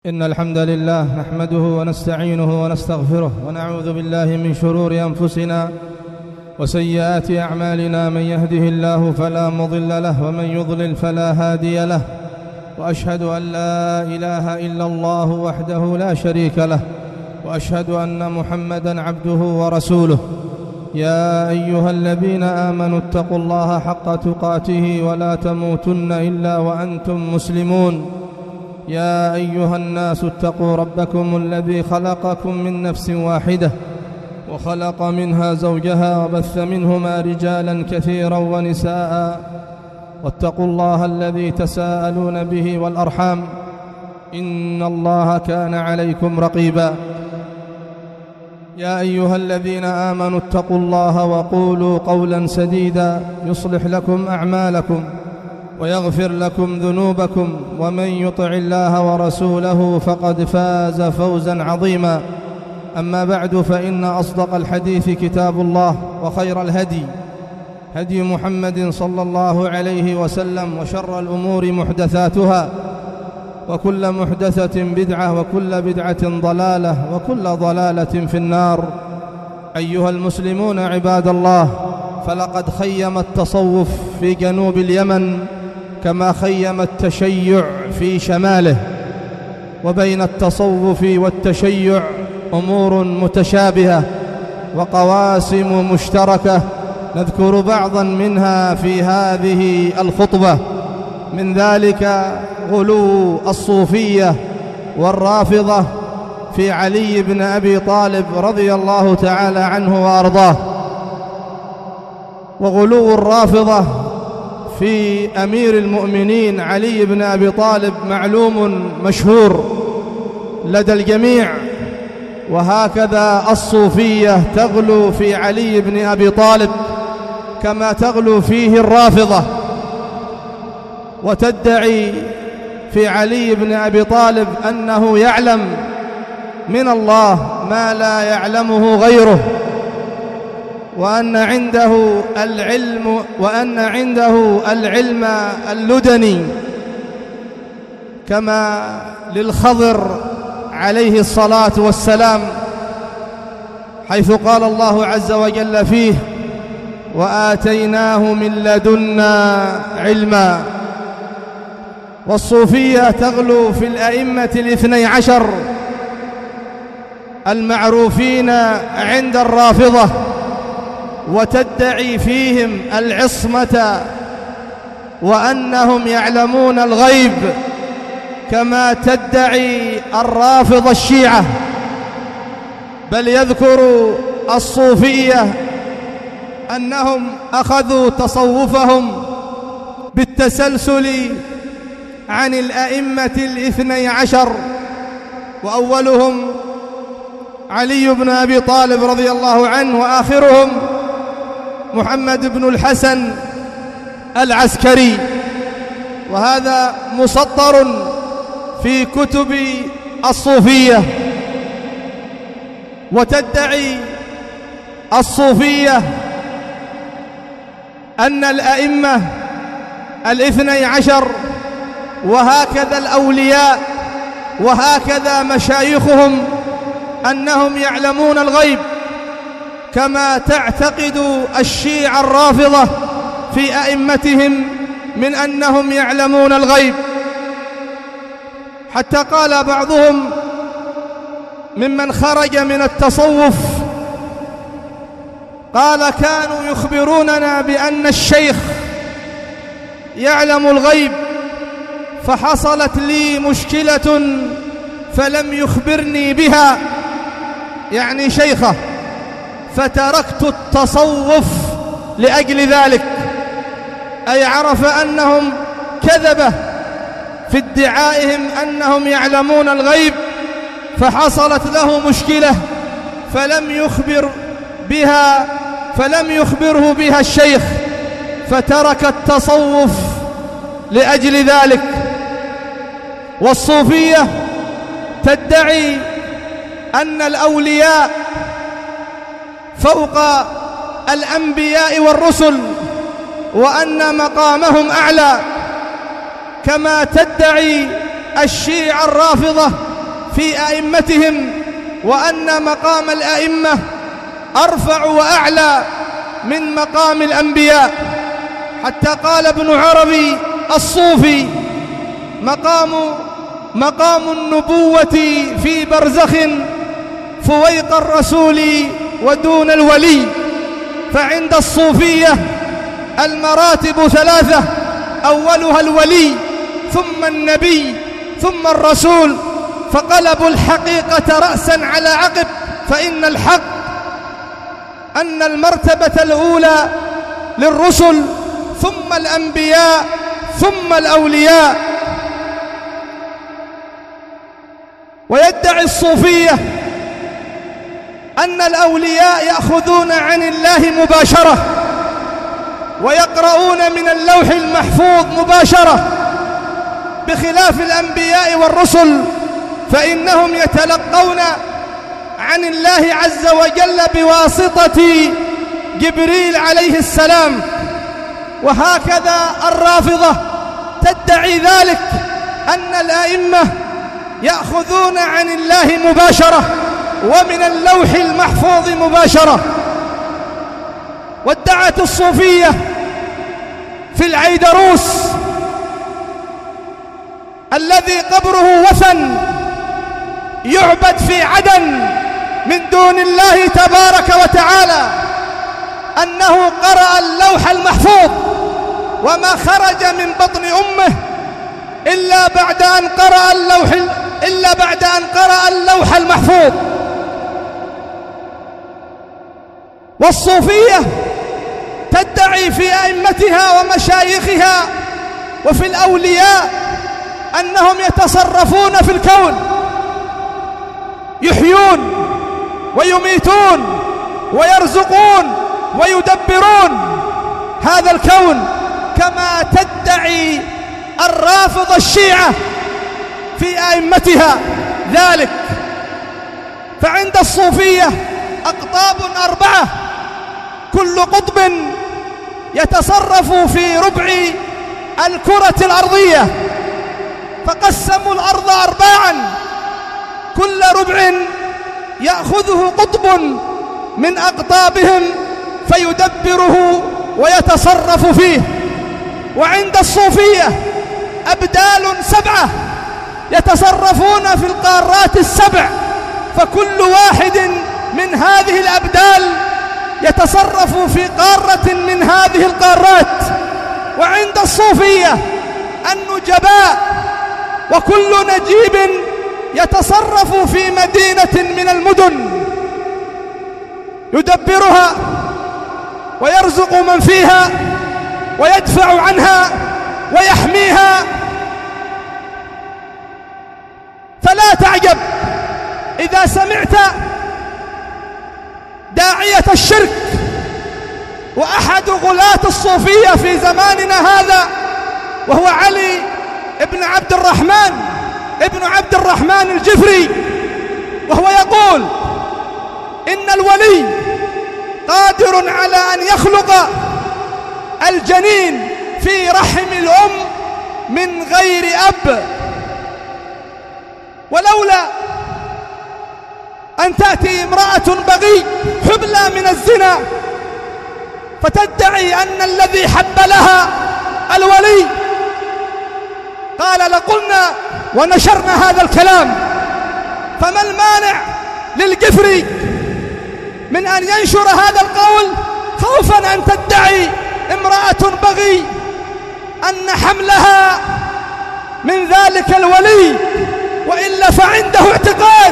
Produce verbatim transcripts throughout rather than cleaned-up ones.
إن الحمد لله نحمده ونستعينه ونستغفره ونعوذ بالله من شرور أنفسنا وسيئات أعمالنا. من يهده الله فلا مضل له ومن يضلل فلا هادي له، وأشهد أن لا إله إلا الله وحده لا شريك له، وأشهد أن محمدًا عبده ورسوله. يا أيها الذين آمنوا اتقوا الله حق تقاته ولا تموتن إلا وأنتم مسلمون. يا أيها الناس اتقوا ربكم الذي خلقكم من نفس واحدة وخلق منها زوجها وبث منهما رجالا كثيرا ونساء، واتقوا الله الذي تساءلون به والأرحام إن الله كان عليكم رقيبا. يا أيها الذين آمنوا اتقوا الله وقولوا قولا سديدا يصلح لكم أعمالكم ويغفر لكم ذنوبكم، ومن يطع الله ورسوله فقد فاز فوزا عظيما. أما بعد، فإن أصدق الحديث كتاب الله، وخير الهدي هدي محمد صلى الله عليه وسلم، وشر الأمور محدثاتها، وكل محدثة بدعة، وكل بدعة ضلالة، وكل ضلالة في النار. أيها المسلمون عباد الله، فلقد خيم التصوف في جنوب اليمن كما خيم التشيع في شماله، وبين التصوف والتشيع أمور متشابهة وقواسم مشتركة، نذكر بعضا منها في هذه الخطبة. من ذلك غلو الصوفية والرافضة في علي بن أبي طالب رضي الله تعالى عنه وأرضاه، وغلو الرافضة في أمير المؤمنين علي بن أبي طالب معلوم مشهور لدى الجميع، وهكذا الصوفية تغلو في علي بن أبي طالب كما تغلو فيه الرافضة، وتدعي في علي بن أبي طالب أنه يعلم من الله ما لا يعلمه غيره، وأن عنده العلم وأن عنده العلم اللدني كما للخضر عليه الصلاة والسلام، حيث قال الله عز وجل فيه: وآتيناه من لدنا علما. والصوفية تغلو في الأئمة الاثني عشر المعروفين عند الرافضة، وتدعي فيهم العصمة وأنهم يعلمون الغيب كما تدعي الرافضة الشيعة. بل يذكر الصوفية أنهم أخذوا تصوفهم بالتسلسل عن الأئمة الاثني عشر، وأولهم علي بن أبي طالب رضي الله عنه، وآخرهم محمد بن الحسن العسكري. وهذا مسطر في كتب الصوفية. وتدعي الصوفية أن الأئمة الاثني عشر وهكذا الأولياء وهكذا مشايخهم أنهم يعلمون الغيب كما تعتقد الشيعة الرافضة في أئمتهم من أنهم يعلمون الغيب. حتى قال بعضهم ممن خرج من التصوف، قال: كانوا يخبروننا بأن الشيخ يعلم الغيب، فحصلت لي مشكلة فلم يخبرني بها، يعني شيخه، فتركت التصوف لأجل ذلك. أي عرف أنهم كذبة في ادعائهم أنهم يعلمون الغيب، فحصلت له مشكلة فلم يخبر بها فلم يخبره بها الشيخ، فترك التصوف لأجل ذلك. والصوفية تدعي أن الأولياء فوق الأنبياء والرسل، وأن مقامهم أعلى، كما تدعي الشيعة الرافضة في أئمتهم، وأن مقام الأئمة أرفع وأعلى من مقام الأنبياء، حتى قال ابن عربي الصوفي: مقام مقام النبوة في برزخ فويق الرسول ودون الولي. فعند الصوفية المراتب ثلاثة: أولها الولي، ثم النبي، ثم الرسول. فقلبوا الحقيقة رأسا على عقب، فإن الحق أن المرتبة الأولى للرسل، ثم الأنبياء، ثم الأولياء. ويدعي الصوفية أن الأولياء يأخذون عن الله مباشرة، ويقرؤون من اللوح المحفوظ مباشرة، بخلاف الأنبياء والرسل فإنهم يتلقون عن الله عز وجل بواسطة جبريل عليه السلام. وهكذا الرافضة تدعي ذلك، أن الأئمة يأخذون عن الله مباشرة ومن اللوح المحفوظ مباشرة. وادعت الصوفية في العيدروس الذي قبره وثن يعبد في عدن من دون الله تبارك وتعالى أنه قرأ اللوح المحفوظ وما خرج من بطن أمه إلا بعد أن قرأ اللوح إلا بعد أن قرأ اللوح المحفوظ. والصوفية تدعي في أئمتها ومشايخها وفي الأولياء أنهم يتصرفون في الكون، يحيون ويميتون ويرزقون ويدبرون هذا الكون، كما تدعي الرافضة الشيعة في أئمتها ذلك. فعند الصوفية أقطاب أربعة، كل قطب يتصرف في ربع الكرة الأرضية، فقسموا الأرض أرباعا، كل ربع يأخذه قطب من أقطابهم فيدبره ويتصرف فيه. وعند الصوفية أبدال سبعة يتصرفون في القارات السبع، فكل واحد من هذه الأبدال يتصرف في قارة من هذه القارات. وعند الصوفية النجباء، وكل نجيب يتصرف في مدينة من المدن يدبرها ويرزق من فيها ويدفع عنها ويحميها. فلا تعجب إذا سمعت داعية الشرك وأحد غلاة الصوفية في زماننا هذا وهو علي ابن عبد الرحمن ابن عبد الرحمن الجفري، وهو يقول إن الولي قادر على أن يخلق الجنين في رحم الأم من غير أب، ولولا أن تأتي امرأة بغي حبلى من الزنا فتدعي أن الذي حب لها الولي، قال لقلنا ونشرنا هذا الكلام. فما المانع للجفري من أن ينشر هذا القول خوفا أن تدعي امرأة بغي أن حملها من ذلك الولي، وإلا فعنده اعتقاد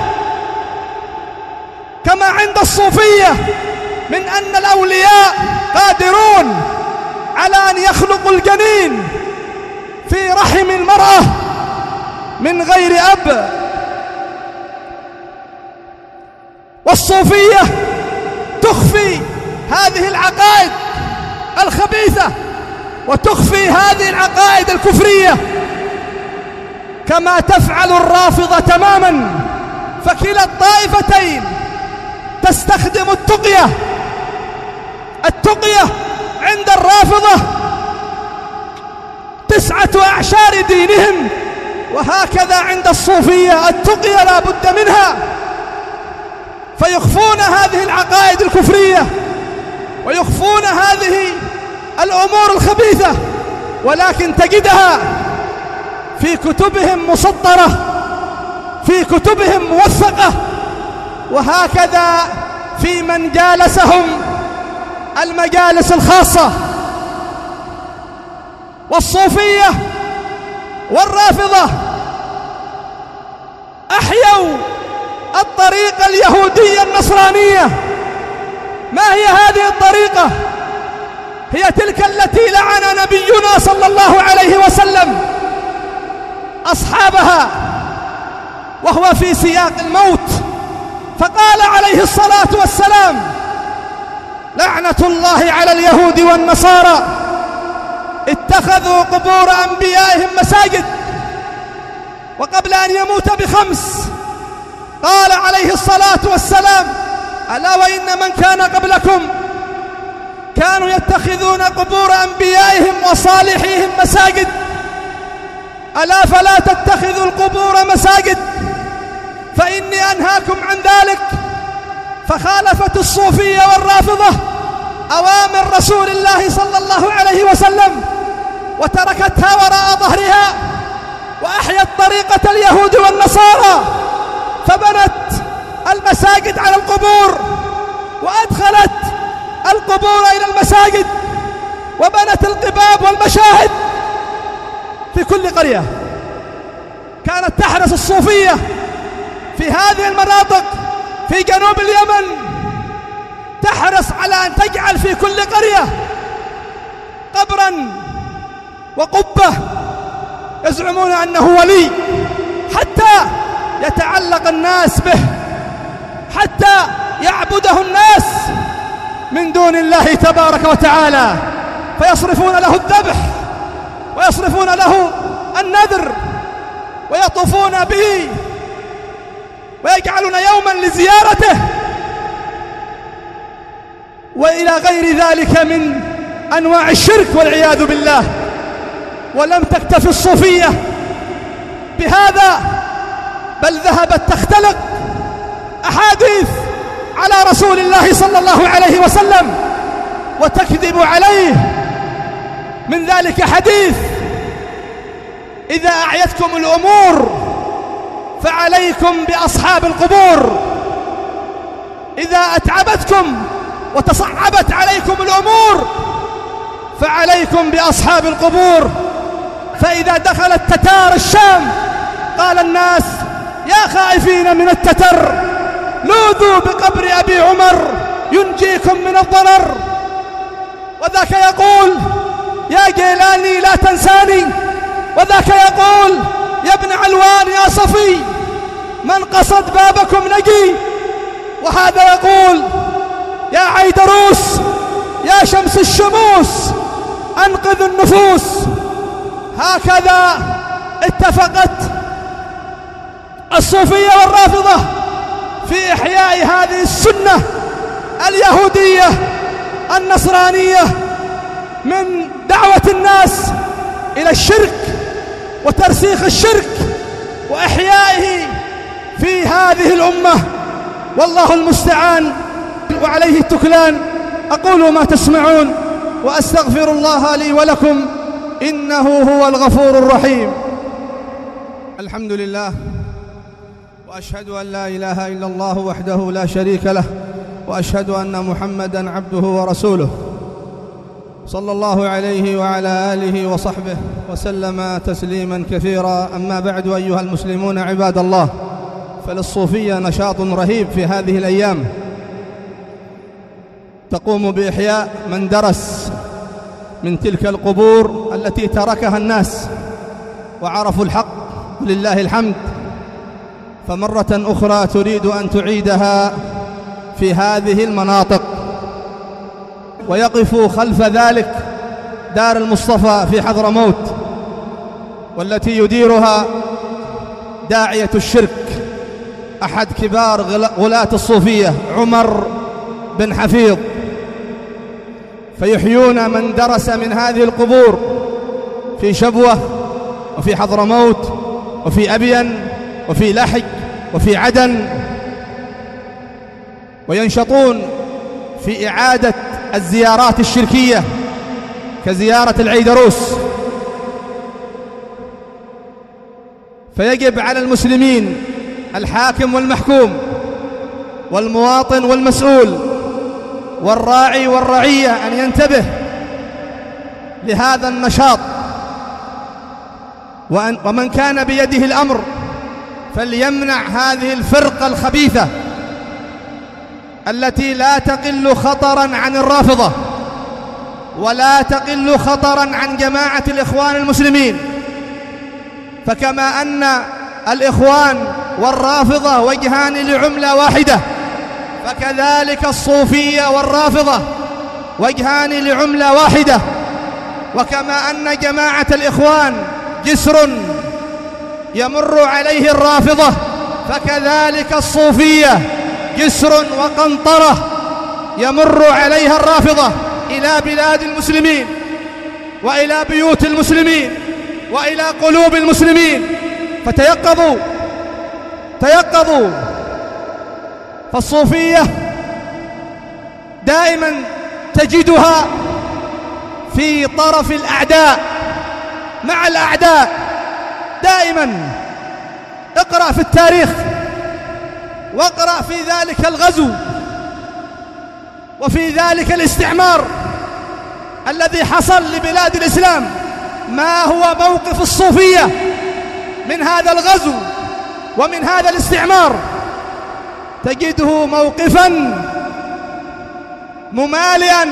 كما عند الصوفية من أن الأولياء قادرون على أن يخلقوا الجنين في رحم المرأة من غير أب. والصوفية تخفي هذه العقائد الخبيثة وتخفي هذه العقائد الكفرية كما تفعل الرافضة تماما. فكلا الطائفتين تستخدم التقية. التقية عند الرافضة تسعة أعشار دينهم وهكذا عند الصوفية التقية لا بد منها، فيخفون هذه العقائد الكفرية ويخفون هذه الأمور الخبيثة، ولكن تجدها في كتبهم مسطرة، في كتبهم موثقة. وهكذا في من جالسهم المجالس الخاصة. والصوفية والرافضة أحيوا الطريقة اليهودية النصرانية. ما هي هذه الطريقة؟ هي تلك التي لعن نبينا صلى الله عليه وسلم أصحابها وهو في سياق الموت، فقال عليه الصلاة والسلام: لعنة الله على اليهود والنصارى اتخذوا قبور أنبيائهم مساجد. وقبل أن يموت بخمس قال عليه الصلاة والسلام: ألا وإن من كان قبلكم كانوا يتخذون قبور أنبيائهم وصالحيهم مساجد، ألا فلا تتخذوا القبور مساجد فإني أنهاكم عن ذلك. فخالفت الصوفية والرافضة أوامر رسول الله صلى الله عليه وسلم وتركتها وراء ظهرها، وأحيت طريقة اليهود والنصارى، فبنت المساجد على القبور، وأدخلت القبور إلى المساجد، وبنت القباب والمشاهد في كل قرية. كانت تحرص الصوفية في هذه المناطق في جنوب اليمن، تحرص على أن تجعل في كل قرية قبرا وقبة يزعمون أنه ولي، حتى يتعلق الناس به، حتى يعبده الناس من دون الله تبارك وتعالى، فيصرفون له الذبح ويصرفون له النذر ويطوفون به ويجعلون يوما لزيارته وإلى غير ذلك من أنواع الشرك والعياذ بالله. ولم تكتف الصوفية بهذا، بل ذهبت تختلق أحاديث على رسول الله صلى الله عليه وسلم وتكذب عليه. من ذلك حديث: إذا أعيتكم الأمور فعليكم بأصحاب القبور، إذا أتعبتكم وتصعبت عليكم الأمور فعليكم بأصحاب القبور. فإذا دخل التتار الشام قال الناس: يا خائفين من التتر لوذوا بقبر أبي عمر ينجيكم من الضرر. وذاك يقول: يا جيلاني لا تنساني. وذاك يقول: يا ابن علوان يا صفي من قصد بابكم نجي. وهذا يقول: يا عيدروس يا شمس الشموس أنقذ النفوس. هكذا اتفقت الصوفية والرافضة في إحياء هذه السنة اليهودية النصرانية من دعوة الناس إلى الشرك وترسيخ الشرك وإحيائه في هذه الأمة، والله المستعان وعليه التكلان. أقول ما تسمعون وأستغفر الله لي ولكم إنه هو الغفور الرحيم. الحمد لله، وأشهد أن لا إله إلا الله وحده لا شريك له، وأشهد أن محمدًا عبده ورسوله، صلى الله عليه وعلى آله وصحبه وسلم تسليمًا كثيرا. أما بعد، أيها المسلمون عباد الله، فللصوفية نشاط رهيب في هذه الأيام، تقوم بإحياء من درس من تلك القبور التي تركها الناس وعرفوا الحق لله الحمد، فمرة أخرى تريد أن تعيدها في هذه المناطق. ويقف خلف ذلك دار المصطفى في حضرموت، والتي يديرها داعية الشرك أحد كبار غلاة الصوفية عمر بن حفيظ، فيحيون من درس من هذه القبور في شبوة وفي حضرموت وفي أبين وفي لحج وفي عدن، وينشطون في إعادة الزيارات الشركية كزيارة العيدروس. فيجب على المسلمين الحاكم والمحكوم والمواطن والمسؤول والراعي والرعية أن ينتبه لهذا النشاط، ومن كان بيده الأمر فليمنع هذه الفرقة الخبيثة التي لا تقل خطرا عن الرافضة ولا تقل خطرا عن جماعة الإخوان المسلمين. فكما أن الإخوان والرافضة وجهان لعملة واحدة، فكذلك الصوفية والرافضة وجهان لعملة واحدة. وكما أن جماعة الإخوان جسر يمر عليه الرافضة، فكذلك الصوفية جسر وقنطرة يمر عليها الرافضة إلى بلاد المسلمين وإلى بيوت المسلمين وإلى قلوب المسلمين. فتيقظوا تيقظوا. فالصوفية دائما تجدها في طرف الأعداء، مع الأعداء دائما. اقرأ في التاريخ واقرأ في ذلك الغزو وفي ذلك الاستعمار الذي حصل لبلاد الإسلام. ما هو موقف الصوفية من هذا الغزو ومن هذا الاستعمار؟ تجده موقفا ممالئا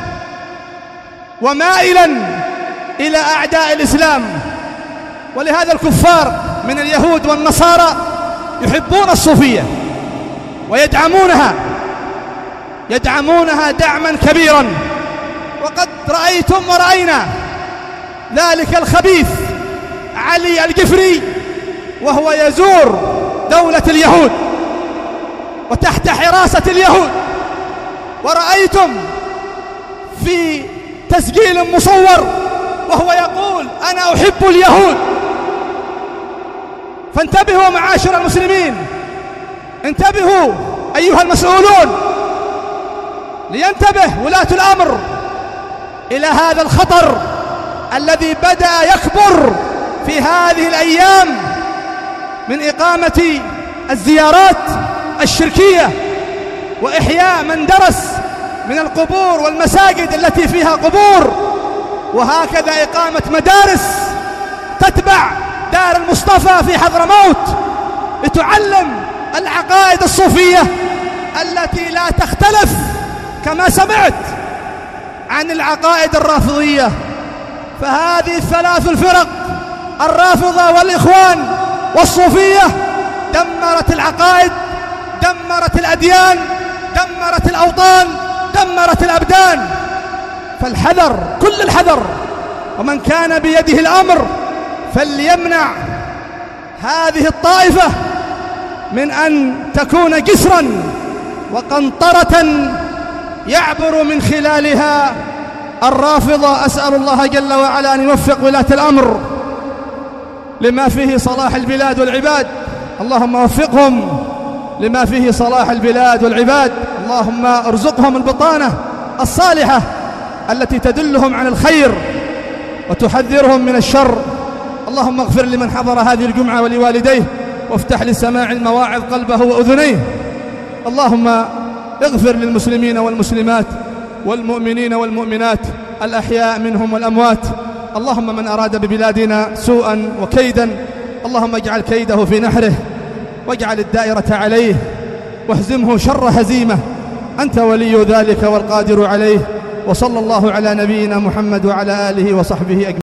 ومائلا إلى أعداء الإسلام. ولهذا الكفار من اليهود والنصارى يحبون الصوفية ويدعمونها يدعمونها دعما كبيرا. وقد رأيتم ورأينا ذلك الخبيث علي الجفري وهو يزور دولة اليهود وتحت حراسة اليهود، ورأيتم في تسجيل مصور وهو يقول أنا أحب اليهود. فانتبهوا معاشر المسلمين، انتبهوا أيها المسؤولون، لينتبه ولاة الأمر إلى هذا الخطر الذي بدأ يكبر في هذه الأيام من إقامة الزيارات الشركية وإحياء من درس من القبور والمساجد التي فيها قبور، وهكذا إقامة مدارس تتبع دار المصطفى في حضرموت لتعلم العقائد الصوفية التي لا تختلف كما سمعت عن العقائد الرافضية. فهذه الثلاث الفرق الرافضة والإخوان والصوفية دمرت العقائد، دمرت الأديان، دمرت الأوطان، دمرت الأبدان. فالحذر كل الحذر، ومن كان بيده الأمر فليمنع هذه الطائفة من أن تكون جسرا وقنطرة يعبر من خلالها الرافضة. أسأل الله جل وعلا أن يوفق ولاة الأمر لما فيه صلاح البلاد والعباد. اللهم وفقهم لما فيه صلاح البلاد والعباد. اللهم ارزقهم البطانة الصالحة التي تدلهم على الخير وتحذرهم من الشر. اللهم اغفر لمن حضر هذه الجمعة ولوالديه، وافتح لسماع المواعظ قلبه وأذنيه. اللهم اغفر للمسلمين والمسلمات والمؤمنين والمؤمنات الأحياء منهم والأموات. اللهم من أراد ببلادنا سوءا وكيدا اللهم اجعل كيده في نحره واجعل الدائرة عليه واهزمه شر هزيمة، أنت ولي ذلك والقادر عليه. وصلى الله على نبينا محمد وعلى آله وصحبه أجمعين.